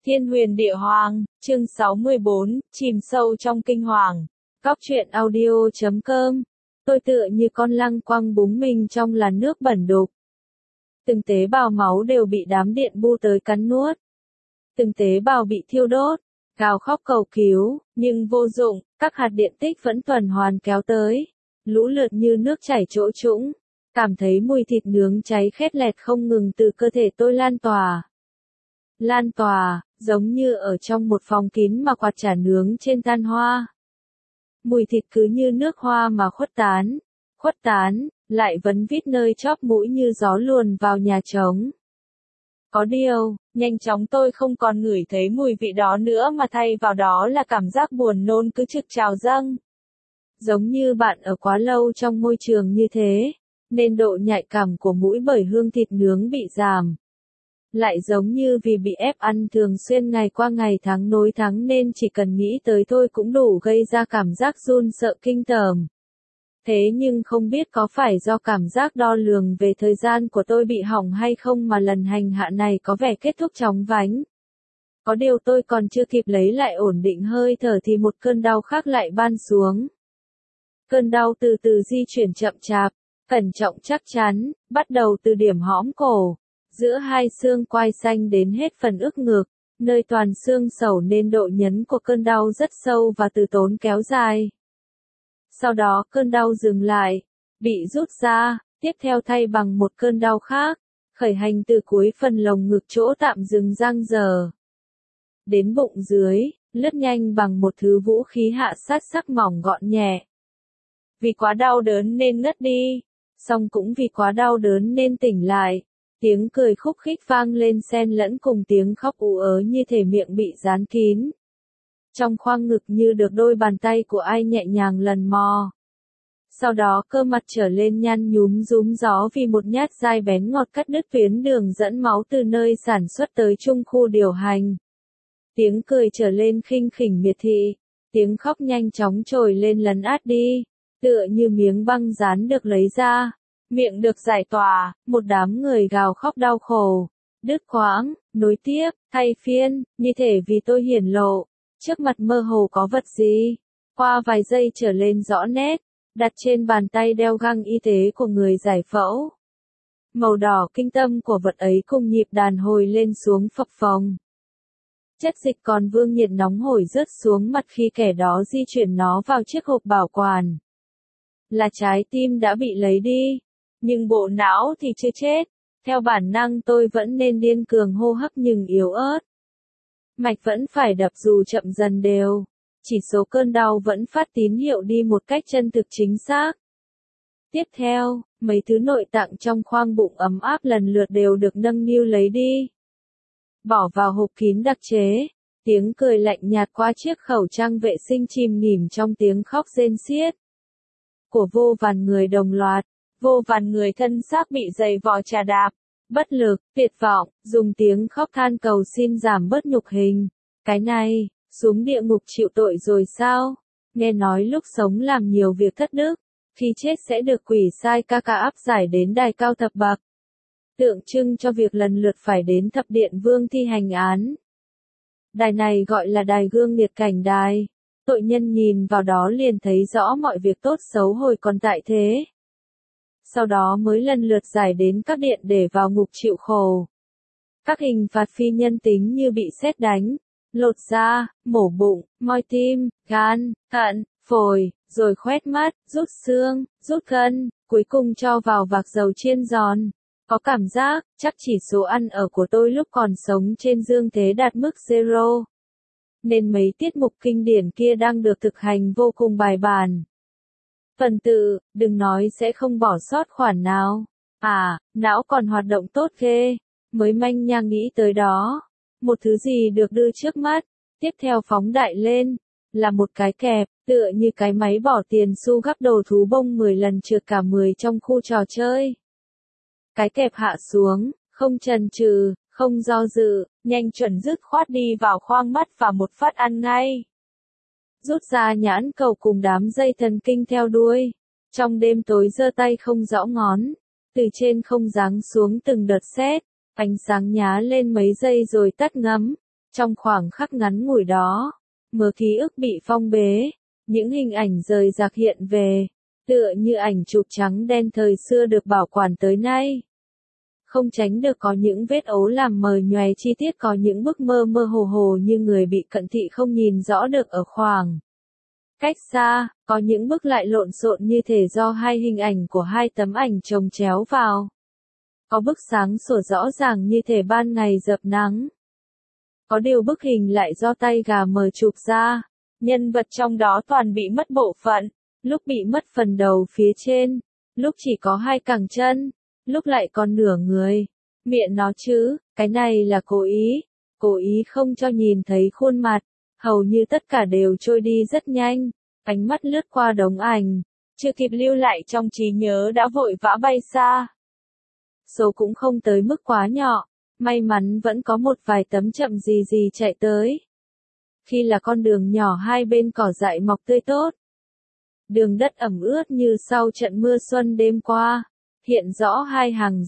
Thiên huyền địa hoàng, chương 64, chìm sâu trong kinh hoàng. Góc truyện audio.com. Tôi tựa như con lăng quăng búng mình trong làn nước bẩn đục. Từng tế bào máu đều bị đám điện bu tới cắn nuốt. Từng tế bào bị thiêu đốt, gào khóc cầu cứu, nhưng vô dụng, các hạt điện tích vẫn tuần hoàn kéo tới. Lũ lượt như nước chảy chỗ trũng. Cảm thấy mùi thịt nướng cháy khét lẹt không ngừng từ cơ thể tôi lan tỏa. Lan tỏa, giống như ở trong một phòng kín mà quạt chả nướng trên than hoa. Mùi thịt cứ như nước hoa mà khuất tán, lại vấn vít nơi chóp mũi như gió luồn vào nhà trống. Có điều, nhanh chóng tôi không còn ngửi thấy mùi vị đó nữa mà thay vào đó là cảm giác buồn nôn cứ trực trào dâng. Giống như bạn ở quá lâu trong môi trường như thế, nên độ nhạy cảm của mũi bởi hương thịt nướng bị giảm. Lại giống như vì bị ép ăn thường xuyên ngày qua ngày tháng nối tháng nên chỉ cần nghĩ tới thôi cũng đủ gây ra cảm giác run sợ kinh tởm. Thế nhưng không biết có phải do cảm giác đo lường về thời gian của tôi bị hỏng hay không mà lần hành hạ này có vẻ kết thúc chóng vánh. Có điều tôi còn chưa kịp lấy lại ổn định hơi thở thì một cơn đau khác lại ban xuống. Cơn đau từ từ di chuyển chậm chạp, cẩn trọng chắc chắn, bắt đầu từ điểm hõm cổ. Giữa hai xương quai xanh đến hết phần ức ngực, nơi toàn xương sẩu nên độ nhấn của cơn đau rất sâu và từ tốn kéo dài. Sau đó cơn đau dừng lại, bị rút ra, tiếp theo thay bằng một cơn đau khác, khởi hành từ cuối phần lồng ngực chỗ tạm dừng giang dở. Đến bụng dưới, lướt nhanh bằng một thứ vũ khí hạ sát sắc mỏng gọn nhẹ. Vì quá đau đớn nên ngất đi, song cũng vì quá đau đớn nên tỉnh lại. Tiếng cười khúc khích vang lên xen lẫn cùng tiếng khóc ú ớ như thể miệng bị dán kín. Trong khoang ngực như được đôi bàn tay của ai nhẹ nhàng lần mò. Sau đó cơ mặt trở lên nhăn nhúm rúm gió vì một nhát dai bén ngọt cắt đứt tuyến đường dẫn máu từ nơi sản xuất tới trung khu điều hành. Tiếng cười trở lên khinh khỉnh miệt thị. Tiếng khóc nhanh chóng trồi lên lấn át đi. Tựa như miếng băng dán được lấy ra. Miệng được giải tỏa, một đám người gào khóc đau khổ, đứt quãng, nối tiếp, thay phiên, như thể vì tôi hiển lộ, trước mặt mơ hồ có vật gì, qua vài giây trở lên rõ nét, đặt trên bàn tay đeo găng y tế của người giải phẫu. Màu đỏ kinh tâm của vật ấy cùng nhịp đàn hồi lên xuống phập phồng. Chất dịch còn vương nhiệt nóng hổi rớt xuống mặt khi kẻ đó di chuyển nó vào chiếc hộp bảo quản. Là trái tim đã bị lấy đi. Nhưng bộ não thì chưa chết, theo bản năng tôi vẫn nên điên cường hô hấp nhưng yếu ớt. Mạch vẫn phải đập dù chậm dần đều, chỉ số cơn đau vẫn phát tín hiệu đi một cách chân thực chính xác. Tiếp theo, mấy thứ nội tạng trong khoang bụng ấm áp lần lượt đều được nâng niu lấy đi. Bỏ vào hộp kín đặc chế, tiếng cười lạnh nhạt qua chiếc khẩu trang vệ sinh chìm nghỉm trong tiếng khóc rên xiết. Của vô vàn người đồng loạt. Vô vàn người thân xác bị giày vò chà đạp, bất lực, tuyệt vọng, dùng tiếng khóc than cầu xin giảm bớt nhục hình. Cái này, xuống địa ngục chịu tội rồi sao? Nghe nói lúc sống làm nhiều việc thất đức, khi chết sẽ được quỷ sai ca ca áp giải đến đài cao thập bậc. Tượng trưng cho việc lần lượt phải đến thập điện vương thi hành án. Đài này gọi là đài gương nghiệt cảnh đài. Tội nhân nhìn vào đó liền thấy rõ mọi việc tốt xấu hồi còn tại thế. Sau đó mới lần lượt giải đến các điện để vào ngục chịu khổ. Các hình phạt phi nhân tính như bị sét đánh, lột da, mổ bụng, moi tim, gan, thận, phổi, rồi khoét mắt, rút xương, rút gân, cuối cùng cho vào vạc dầu chiên giòn. Có cảm giác, chắc chỉ số ăn ở của tôi lúc còn sống trên dương thế đạt mức zero. Nên mấy tiết mục kinh điển kia đang được thực hành vô cùng bài bản. Phần tự, đừng nói sẽ không bỏ sót khoản nào. À, não còn hoạt động tốt ghê. Mới manh nha nghĩ tới đó. Một thứ gì được đưa trước mắt. Tiếp theo phóng đại lên. Là một cái kẹp, tựa như cái máy bỏ tiền xu gắp đồ thú bông 10 lần trượt cả 10 trong khu trò chơi. Cái kẹp hạ xuống, không chần chừ, không do dự, nhanh chuẩn dứt khoát đi vào khoang mắt và một phát ăn ngay. Rút ra nhãn cầu cùng đám dây thần kinh theo đuôi. Trong đêm tối giơ tay không rõ ngón. Từ trên không giáng xuống từng đợt sét. Ánh sáng nhá lên mấy giây rồi tắt ngấm. Trong khoảng khắc ngắn ngủi đó, mớ ký ức bị phong bế, những hình ảnh rời rạc hiện về, tựa như ảnh chụp trắng đen thời xưa được bảo quản tới nay. Không tránh được có những vết ấu làm mờ nhòe chi tiết, có những bức mơ mơ hồ hồ như người bị cận thị không nhìn rõ được ở khoảng cách xa, có những bức lại lộn xộn như thể do hai hình ảnh của hai tấm ảnh chồng chéo vào. Có bức sáng sủa rõ ràng như thể ban ngày dập nắng. Có điều bức hình lại do tay gà mờ chụp ra, nhân vật trong đó toàn bị mất bộ phận, lúc bị mất phần đầu phía trên, lúc chỉ có hai cẳng chân, lúc lại còn nửa người. Miệng nó chứ, cái này là cố ý không cho nhìn thấy khuôn mặt, hầu như tất cả đều trôi đi rất nhanh, ánh mắt lướt qua đống ảnh, chưa kịp lưu lại trong trí nhớ đã vội vã bay xa. Số cũng không tới mức quá nhỏ, may mắn vẫn có một vài tấm chậm gì chạy tới. Khi là con đường nhỏ hai bên cỏ dại mọc tươi tốt. Đường đất ẩm ướt như sau trận mưa xuân đêm qua, hiện rõ hai hàng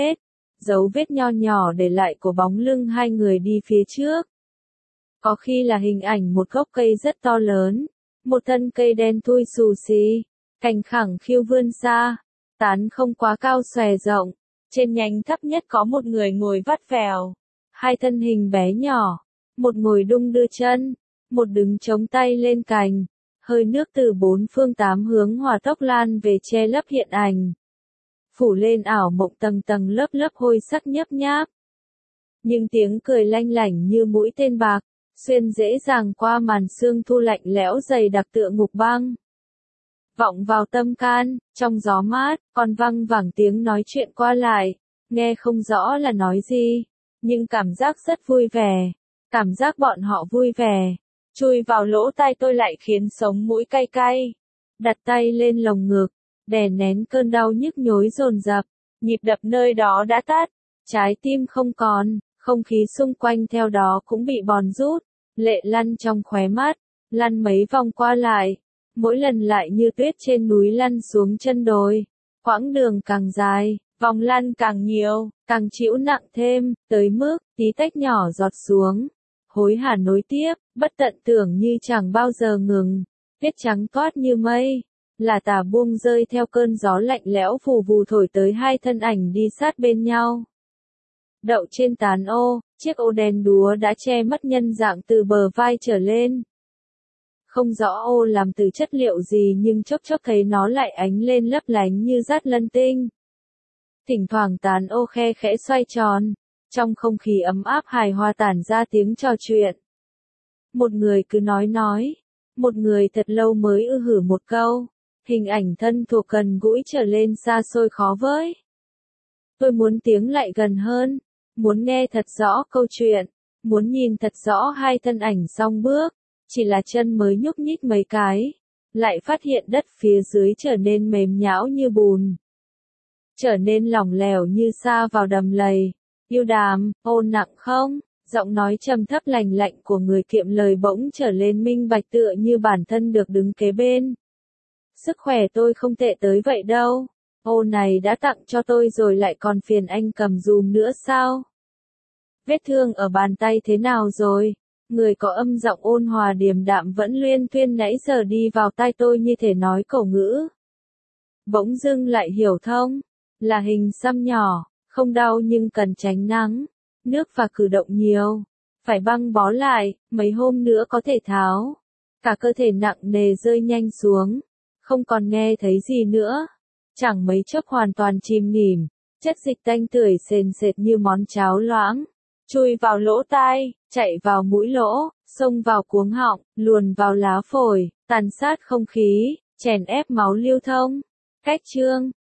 dấu vết nho nhỏ để lại của bóng lưng hai người đi phía trước. Có khi là hình ảnh một gốc cây rất to lớn, một thân cây đen thui xù xì, cành khẳng khiu vươn xa, tán không quá cao xòe rộng, trên nhánh thấp nhất có một người ngồi vắt vẻo, hai thân hình bé nhỏ, một ngồi đung đưa chân, một đứng chống tay lên cành, hơi nước từ bốn phương tám hướng hòa tốc lan về che lấp hiện ảnh, phủ lên ảo mộng tầng tầng lớp lớp hôi sắc nhấp nháp. Nhưng tiếng cười lanh lảnh như mũi tên bạc, xuyên dễ dàng qua màn sương thu lạnh lẽo dày đặc tựa ngục băng. Vọng vào tâm can, trong gió mát, còn văng vẳng tiếng nói chuyện qua lại, nghe không rõ là nói gì, nhưng cảm giác rất vui vẻ, cảm giác bọn họ vui vẻ, chui vào lỗ tai tôi lại khiến sống mũi cay cay. Đặt tay lên lồng ngực, đè nén cơn đau nhức nhối dồn dập, nhịp đập nơi đó đã tắt, trái tim không còn, không khí xung quanh theo đó cũng bị bòn rút, lệ lăn trong khóe mắt, lăn mấy vòng qua lại, mỗi lần lại như tuyết trên núi lăn xuống chân đồi, quãng đường càng dài, vòng lăn càng nhiều, càng chịu nặng thêm, tới mức tí tách nhỏ giọt xuống. Hối hả nối tiếp, bất tận tưởng như chẳng bao giờ ngừng, tuyết trắng toát như mây, là tà buông rơi theo cơn gió lạnh lẽo phù vù thổi tới hai thân ảnh đi sát bên nhau. Đậu trên tán ô, chiếc ô đen đúa đã che mất nhân dạng từ bờ vai trở lên. Không rõ ô làm từ chất liệu gì nhưng chốc chốc thấy nó lại ánh lên lấp lánh như dát lân tinh. Thỉnh thoảng tán ô khe khẽ xoay tròn, trong không khí ấm áp hài hòa tản ra tiếng trò chuyện. Một người cứ nói, một người thật lâu mới hử một câu, hình ảnh thân thuộc gần gũi trở lên xa xôi khó với. Tôi muốn tiếng lại gần hơn, muốn nghe thật rõ câu chuyện, muốn nhìn thật rõ hai thân ảnh song bước, chỉ là chân mới nhúc nhích mấy cái, lại phát hiện đất phía dưới trở nên mềm nhão như bùn, trở nên lỏng lẻo như sa vào đầm lầy. Yêu đàm, ô nặng không? Giọng nói trầm thấp lành lạnh của người kiệm lời bỗng trở lên minh bạch tựa như bản thân được đứng kế bên. Sức khỏe tôi không tệ tới vậy đâu. Ô này đã tặng cho tôi rồi lại còn phiền anh cầm dùm nữa sao? Vết thương ở bàn tay thế nào rồi? Người có âm giọng ôn hòa điềm đạm vẫn luyên thuyên nãy giờ đi vào tai tôi như thể nói cổ ngữ. Bỗng dưng lại hiểu thông, là hình xăm nhỏ, không đau nhưng cần tránh nắng, nước và cử động nhiều, phải băng bó lại, mấy hôm nữa có thể tháo. Cả cơ thể nặng nề rơi nhanh xuống, không còn nghe thấy gì nữa. Chẳng mấy chốc hoàn toàn chìm nghỉm, chất dịch tanh tưởi sền sệt như món cháo loãng, chui vào lỗ tai, chạy vào mũi lỗ, xông vào cuống họng, luồn vào lá phổi, tàn sát không khí, chèn ép máu lưu thông. Cách chương